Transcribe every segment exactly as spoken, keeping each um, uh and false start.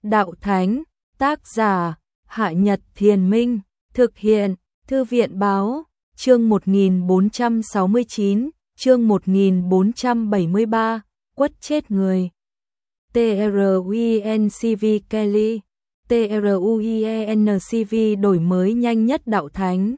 đạo thánh, tác giả, Hạ Nhật Thiền Minh, thực hiện, Thư viện Báo, chương một nghìn bốn trăm sáu mươi chín, chương một nghìn bốn trăm bảy mươi ba, quất chết người. TRUINCV Kelly, TRUIENCV đổi mới nhanh nhất đạo thánh.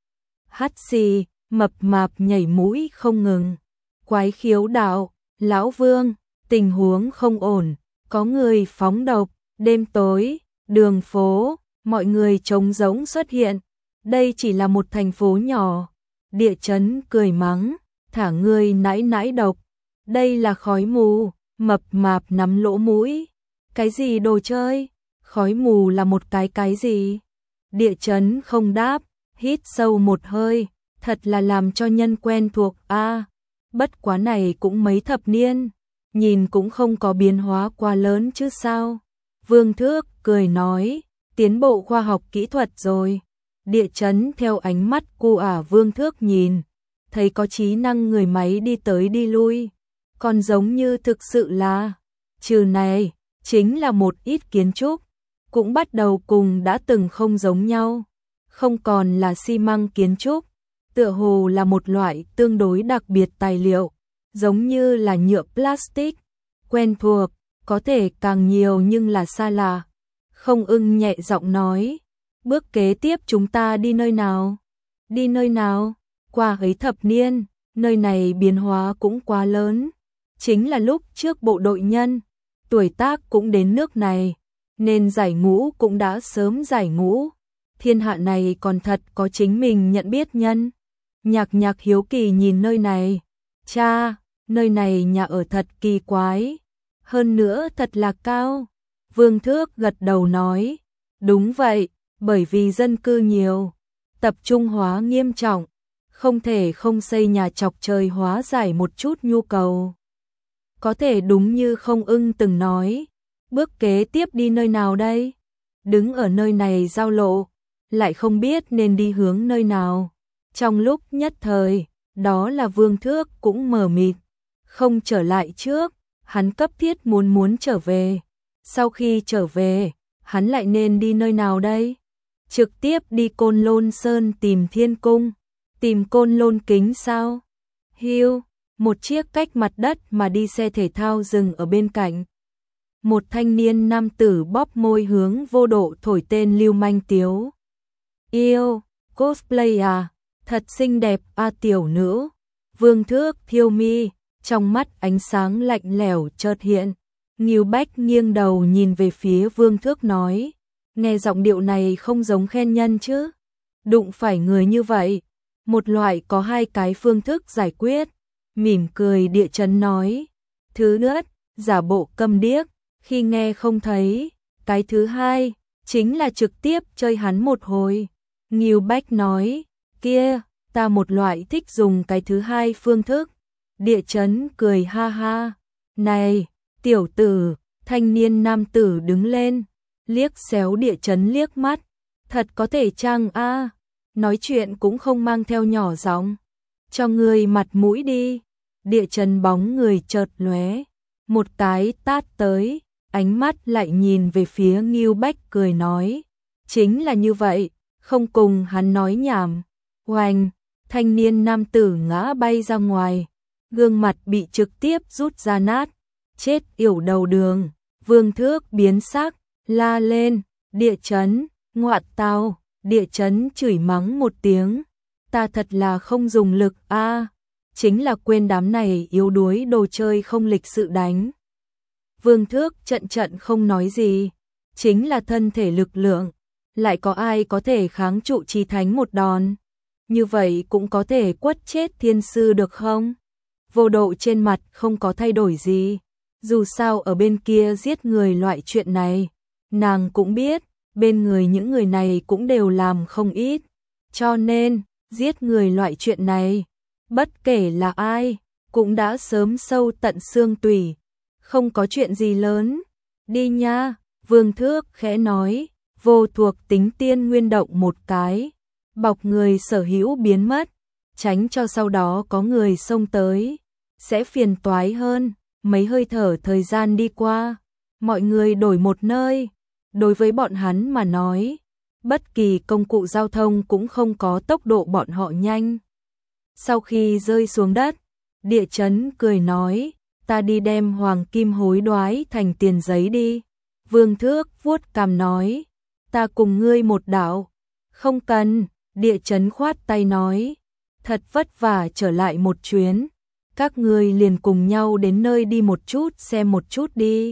Hát xì, mập mạp nhảy mũi không ngừng. Quái khiếu đạo, lão vương, tình huống không ổn, có người phóng độc, đêm tối, đường phố, mọi người trống rỗng xuất hiện. Đây chỉ là một thành phố nhỏ. Địa chấn cười mắng, thả ngươi nãi nãi độc. Đây là khói mù, mập mạp nắm lỗ mũi. Cái gì đồ chơi? Khói mù là một cái cái gì? Địa chấn không đáp, hít sâu một hơi, thật là làm cho nhân quen thuộc a. À, bất quá này cũng mấy thập niên, nhìn cũng không có biến hóa quá lớn chứ sao. Vương Thước cười nói, tiến bộ khoa học kỹ thuật rồi. Địa chấn theo ánh mắt cu ả Vương Thước nhìn, thấy có trí năng người máy đi tới đi lui, còn giống như thực sự là, trừ này, chính là một ít kiến trúc, cũng bắt đầu cùng đã từng không giống nhau, không còn là xi măng kiến trúc, tựa hồ là một loại tương đối đặc biệt tài liệu, giống như là nhựa plastic, quen thuộc, có thể càng nhiều nhưng là xa lạ. Không Ưng nhẹ giọng nói, bước kế tiếp chúng ta đi nơi nào? Đi nơi nào? Qua ấy thập niên, nơi này biến hóa cũng quá lớn. Chính là lúc trước bộ đội nhân, tuổi tác cũng đến nước này, nên giải ngũ cũng đã sớm giải ngũ. Thiên hạ này còn thật có chính mình nhận biết nhân. Nhạc Nhạc hiếu kỳ nhìn nơi này. Cha, nơi này nhà ở thật kỳ quái. Hơn nữa thật là cao. Vương Thước gật đầu nói. Đúng vậy, bởi vì dân cư nhiều, tập trung hóa nghiêm trọng, không thể không xây nhà chọc trời hóa giải một chút nhu cầu. Có thể đúng như Không Ưng từng nói, bước kế tiếp đi nơi nào đây? Đứng ở nơi này giao lộ, lại không biết nên đi hướng nơi nào. Trong lúc nhất thời, đó là Vương Thước cũng mờ mịt, không trở lại trước, hắn cấp thiết muốn muốn trở về. Sau khi trở về, hắn lại nên đi nơi nào đây? Trực tiếp đi Côn Lôn Sơn tìm Thiên Cung, tìm Côn Lôn Kính sao? Hiu, một chiếc cách mặt đất mà đi xe thể thao dừng ở bên cạnh. Một thanh niên nam tử bóp môi hướng vô độ thổi tên lưu manh tiếu. Yêu, cosplay à, thật xinh đẹp a à, tiểu nữ. Vương Thước thiêu mi, trong mắt ánh sáng lạnh lẽo chợt hiện. Ngưu Bách nghiêng đầu nhìn về phía Vương Thước nói, nghe giọng điệu này không giống khen nhân chứ. Đụng phải người như vậy, một loại có hai cái phương thức giải quyết. Mỉm cười địa chấn nói, thứ nhất, giả bộ câm điếc, khi nghe không thấy. Cái thứ hai, chính là trực tiếp chơi hắn một hồi. Ngưu Bách nói, kia, ta một loại thích dùng cái thứ hai phương thức. Địa chấn cười ha ha, này, tiểu tử, thanh niên nam tử đứng lên, liếc xéo địa chấn liếc mắt, thật có thể chăng a? À? Nói chuyện cũng không mang theo nhỏ giọng, cho người mặt mũi đi. Địa chấn bóng người chợt lóe, một cái tát tới, ánh mắt lại nhìn về phía Ngưu Bách cười nói, chính là như vậy, không cùng hắn nói nhảm. Oanh, thanh niên nam tử ngã bay ra ngoài, gương mặt bị trực tiếp rút ra nát. Chết yểu đầu đường. Vương Thước biến sắc, la lên, địa chấn, ngoạn tao. Địa chấn chửi mắng một tiếng, ta thật là không dùng lực a, à, chính là quên đám này yếu đuối đồ chơi không lịch sự đánh. Vương Thước trận trận không nói gì, chính là thân thể lực lượng, lại có ai có thể kháng trụ Chí Thánh một đòn, như vậy cũng có thể quất chết thiên sư được không? Vô độ trên mặt không có thay đổi gì. Dù sao ở bên kia giết người loại chuyện này, nàng cũng biết, bên người những người này cũng đều làm không ít. Cho nên, giết người loại chuyện này, bất kể là ai, cũng đã sớm sâu tận xương tủy. Không có chuyện gì lớn. Đi nha, Vương Thước khẽ nói, vô thuộc tính tiên nguyên động một cái, bọc người sở hữu biến mất, tránh cho sau đó có người xông tới, sẽ phiền toái hơn. Mấy hơi thở thời gian đi qua, mọi người đổi một nơi. Đối với bọn hắn mà nói, bất kỳ công cụ giao thông cũng không có tốc độ bọn họ nhanh. Sau khi rơi xuống đất, Địa Chấn cười nói, ta đi đem hoàng kim hối đoái thành tiền giấy đi. Vương Thước vuốt cằm nói, ta cùng ngươi một đạo. Không cần, Địa Chấn khoát tay nói, thật vất vả trở lại một chuyến, các ngươi liền cùng nhau đến nơi đi một chút xem một chút đi.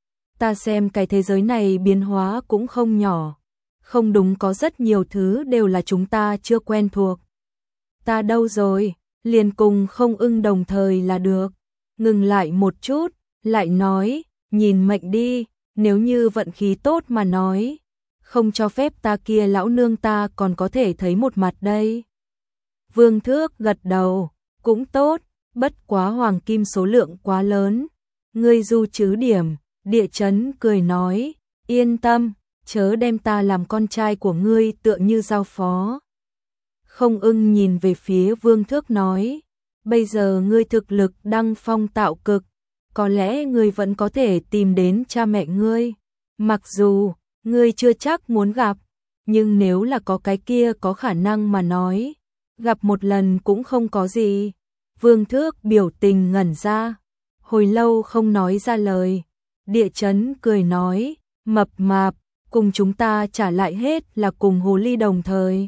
Ta xem cái thế giới này biến hóa cũng không nhỏ, không đúng có rất nhiều thứ đều là chúng ta chưa quen thuộc. Ta đâu rồi, liền cùng Không Ưng đồng thời là được. Ngừng lại một chút, lại nói, nhìn mệnh đi, nếu như vận khí tốt mà nói, không cho phép ta kia lão nương ta còn có thể thấy một mặt đây. Vương Thước gật đầu, cũng tốt, bất quá hoàng kim số lượng quá lớn. Ngươi du chứ điểm, Địa Chấn cười nói, yên tâm, chớ đem ta làm con trai của ngươi tựa như giao phó. Không Ưng nhìn về phía Vương Thước nói, bây giờ ngươi thực lực đăng phong tạo cực, có lẽ ngươi vẫn có thể tìm đến cha mẹ ngươi. Mặc dù, ngươi chưa chắc muốn gặp, nhưng nếu là có cái kia có khả năng mà nói, gặp một lần cũng không có gì. Vương Thước biểu tình ngẩn ra, hồi lâu không nói ra lời. Địa Chấn cười nói, mập mạp, cùng chúng ta trả lại hết là cùng hồ ly đồng thời.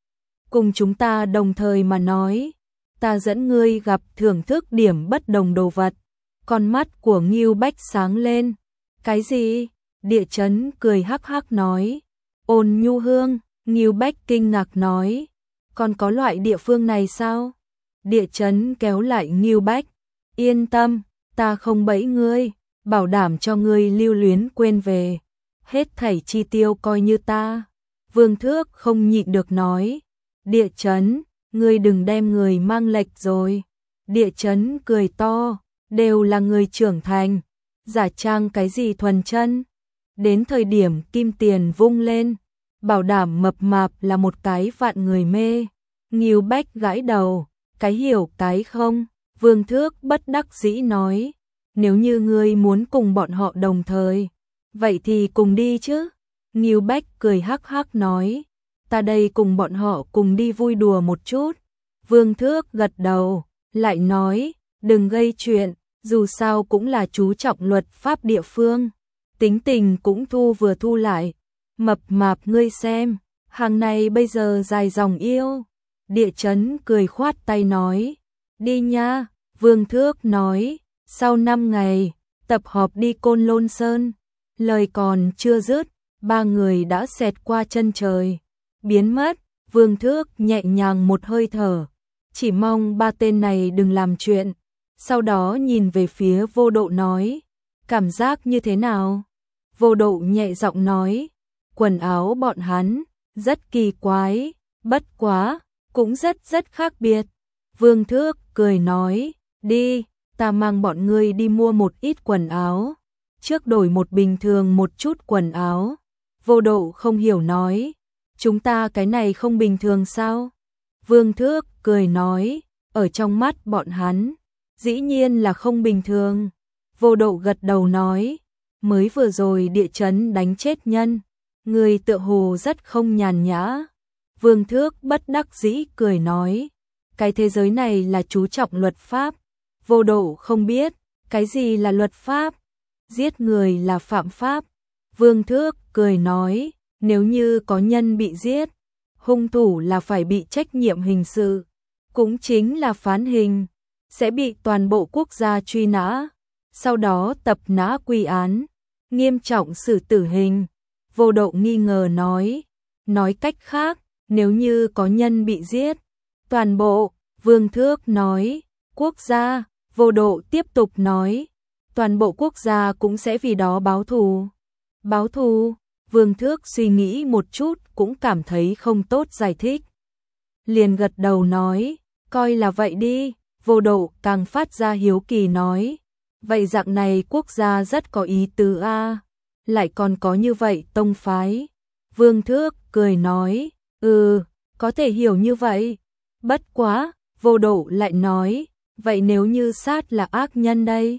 Cùng chúng ta đồng thời mà nói, ta dẫn ngươi gặp thưởng thức điểm bất đồng đồ vật. Con mắt của Ngưu Bách sáng lên. Cái gì? Địa Chấn cười hắc hắc nói. Ôn nhu hương, Ngưu Bách kinh ngạc nói. Còn có loại địa phương này sao? Địa Chấn kéo lại Ngưu Bách. Yên tâm, ta không bẫy ngươi, bảo đảm cho ngươi lưu luyến quên về. Hết thảy chi tiêu coi như ta. Vương Thước không nhịn được nói. Địa Chấn, ngươi đừng đem người mang lệch rồi. Địa Chấn cười to, đều là người trưởng thành, giả trang cái gì thuần chân. Đến thời điểm kim tiền vung lên, bảo đảm mập mạp là một cái vạn người mê. Ngưu Bách gãi đầu, cái hiểu cái không. Vương Thước bất đắc dĩ nói, nếu như ngươi muốn cùng bọn họ đồng thời, vậy thì cùng đi chứ. Ngưu Bách cười hắc hắc nói, ta đây cùng bọn họ cùng đi vui đùa một chút. Vương Thước gật đầu, lại nói, đừng gây chuyện, dù sao cũng là chú trọng luật pháp địa phương. Tính tình cũng thu vừa thu lại. Mập mạp ngươi xem, hàng này bây giờ dài dòng yêu. Địa Chấn cười khoát tay nói, đi nha. Vương Thước nói, sau năm ngày, tập họp đi Côn Lôn Sơn. Lời còn chưa dứt, ba người đã xẹt qua chân trời, biến mất. Vương Thước nhẹ nhàng một hơi thở, chỉ mong ba tên này đừng làm chuyện. Sau đó nhìn về phía Vô Độ nói, cảm giác như thế nào? Vô Độ nhẹ giọng nói, quần áo bọn hắn rất kỳ quái, bất quá, cũng rất rất khác biệt. Vương Thước cười nói, đi, ta mang bọn ngươi đi mua một ít quần áo, trước đổi một bình thường một chút quần áo. Vô Độ không hiểu nói, chúng ta cái này không bình thường sao? Vương Thước cười nói, ở trong mắt bọn hắn, dĩ nhiên là không bình thường. Vô Độ gật đầu nói, mới vừa rồi Địa Chấn đánh chết nhân, người tựa hồ rất không nhàn nhã. Vương Thước bất đắc dĩ cười nói, cái thế giới này là chú trọng luật pháp. Vô Độ không biết, cái gì là luật pháp? Giết người là phạm pháp. Vương Thước cười nói, nếu như có nhân bị giết, hung thủ là phải bị trách nhiệm hình sự, cũng chính là phán hình, sẽ bị toàn bộ quốc gia truy nã, sau đó tập nã quy án, nghiêm trọng xử tử hình. Vô Độ nghi ngờ nói, nói cách khác, nếu như có nhân bị giết, toàn bộ. Vương Thước nói, quốc gia. Vô Độ tiếp tục nói, toàn bộ quốc gia cũng sẽ vì đó báo thù. Báo thù? Vương Thước suy nghĩ một chút cũng cảm thấy không tốt giải thích. Liền gật đầu nói, coi là vậy đi. Vô Độ càng phát ra hiếu kỳ nói, vậy dạng này quốc gia rất có ý tứ a, lại còn có như vậy tông phái. Vương Thước cười nói, ừ, có thể hiểu như vậy. Bất quá, Vô Độ lại nói, vậy nếu như sát là ác nhân đây?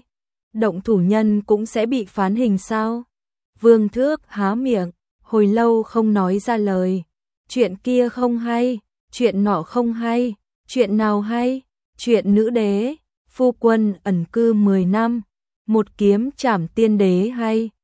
động thủ nhân cũng sẽ bị phán hình sao? Vương Thước há miệng, hồi lâu không nói ra lời. Chuyện kia không hay, chuyện nọ không hay, chuyện nào hay? Chuyện nữ đế, phu quân ẩn cư mười năm, một kiếm trảm tiên đế hay.